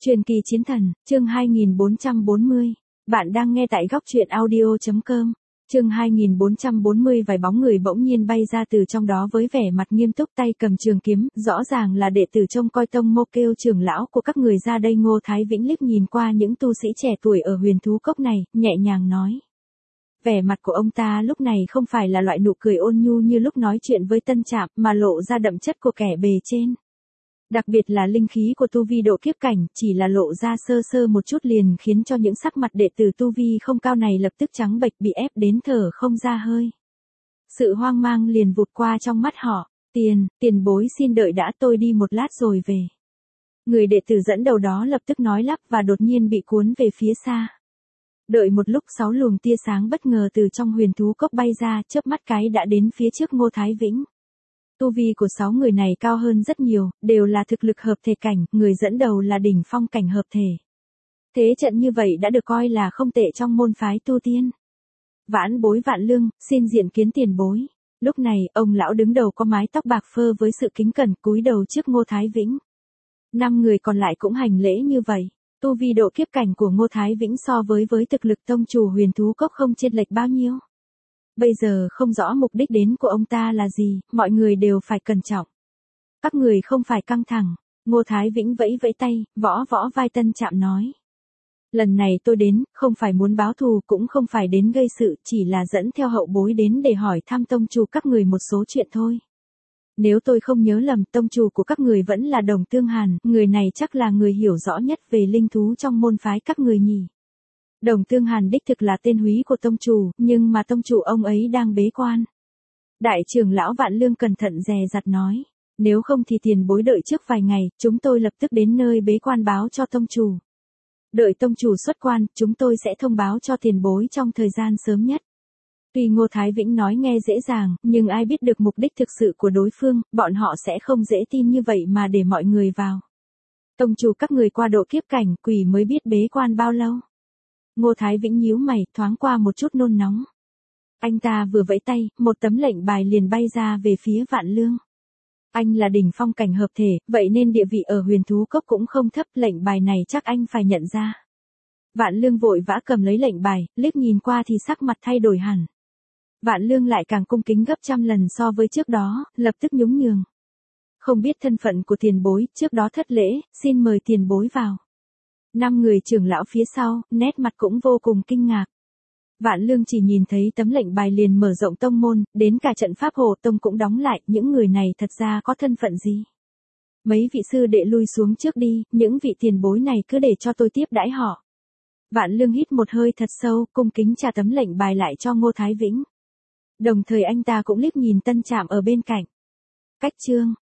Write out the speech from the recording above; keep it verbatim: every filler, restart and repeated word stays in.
Truyền kỳ chiến thần, chương hai nghìn bốn trăm bốn mươi. Bạn đang nghe tại góc truyện audio chấm com. Chương hai nghìn bốn trăm bốn mươi. Vài bóng người bỗng nhiên bay ra từ trong đó với vẻ mặt nghiêm túc, tay cầm trường kiếm, rõ ràng là đệ tử trông coi tông mô kêu trưởng lão của các người ra đây. Ngô Thái Vĩnh liếc nhìn qua những tu sĩ trẻ tuổi ở huyền thú cốc này, nhẹ nhàng nói. Vẻ mặt của ông ta lúc này không phải là loại nụ cười ôn nhu như lúc nói chuyện với Tân Trạm, mà lộ ra đậm chất của kẻ bề trên. Đặc biệt là linh khí của tu vi độ kiếp cảnh, chỉ là lộ ra sơ sơ một chút liền khiến cho những sắc mặt đệ tử tu vi không cao này lập tức trắng bệch, bị ép đến thở không ra hơi. Sự hoang mang liền vụt qua trong mắt họ. Tiền, tiền bối xin đợi đã, tôi đi một lát rồi về. Người đệ tử dẫn đầu đó lập tức nói lắp và đột nhiên bị cuốn về phía xa. Đợi một lúc, sáu luồng tia sáng bất ngờ từ trong huyền thú cốc bay ra, chớp mắt cái đã đến phía trước Ngô Thái Vĩnh. Tu vi của sáu người này cao hơn rất nhiều, đều là thực lực hợp thể cảnh, người dẫn đầu là đỉnh phong cảnh hợp thể. Thế trận như vậy đã được coi là không tệ trong môn phái tu tiên. Vãn bối Vạn Lương, xin diện kiến tiền bối. Lúc này, ông lão đứng đầu có mái tóc bạc phơ với sự kính cẩn cúi đầu trước Ngô Thái Vĩnh. Năm người còn lại cũng hành lễ như vậy. Tu vi độ kiếp cảnh của Ngô Thái Vĩnh so với với thực lực tông chủ huyền thú cốc không chênh lệch bao nhiêu. Bây giờ không rõ mục đích đến của ông ta là gì, mọi người đều phải cẩn trọng. Các người không phải căng thẳng. Ngô Thái Vĩnh vẫy vẫy tay, võ võ vai Tân Trạm nói. Lần này tôi đến, không phải muốn báo thù, cũng không phải đến gây sự, chỉ là dẫn theo hậu bối đến để hỏi thăm tông chủ các người một số chuyện thôi. Nếu tôi không nhớ lầm, tông chủ của các người vẫn là Đồng Tương Hàn, người này chắc là người hiểu rõ nhất về linh thú trong môn phái các người nhỉ. Đồng Tương Hàn đích thực là tên húy của tông chủ, nhưng mà tông chủ ông ấy đang bế quan. Đại trưởng lão Vạn Lương cẩn thận dè dặt nói, nếu không thì tiền bối đợi trước vài ngày, chúng tôi lập tức đến nơi bế quan báo cho tông chủ. Đợi tông chủ xuất quan, chúng tôi sẽ thông báo cho tiền bối trong thời gian sớm nhất. Tuy Ngô Thái Vĩnh nói nghe dễ dàng, nhưng ai biết được mục đích thực sự của đối phương, bọn họ sẽ không dễ tin như vậy mà để mọi người vào. Tông chủ các người qua độ kiếp cảnh, quỷ mới biết bế quan bao lâu. Ngô Thái Vĩnh nhíu mày, thoáng qua một chút nôn nóng. Anh ta vừa vẫy tay, một tấm lệnh bài liền bay ra về phía Vạn Lương. Anh là đỉnh phong cảnh hợp thể, vậy nên địa vị ở huyền thú cốc cũng không thấp, lệnh bài này chắc anh phải nhận ra. Vạn Lương vội vã cầm lấy lệnh bài, liếc nhìn qua thì sắc mặt thay đổi hẳn. Vạn Lương lại càng cung kính gấp trăm lần so với trước đó, lập tức nhún nhường. Không biết thân phận của tiền bối, trước đó thất lễ, xin mời tiền bối vào. Năm người trưởng lão phía sau, nét mặt cũng vô cùng kinh ngạc. Vạn Lương chỉ nhìn thấy tấm lệnh bài liền mở rộng tông môn, đến cả trận pháp hộ tông cũng đóng lại, những người này thật ra có thân phận gì? Mấy vị sư đệ lui xuống trước đi, những vị tiền bối này cứ để cho tôi tiếp đãi họ. Vạn Lương hít một hơi thật sâu, cung kính trả tấm lệnh bài lại cho Ngô Thái Vĩnh. Đồng thời anh ta cũng liếc nhìn Tân Trạm ở bên cạnh. Cách chương,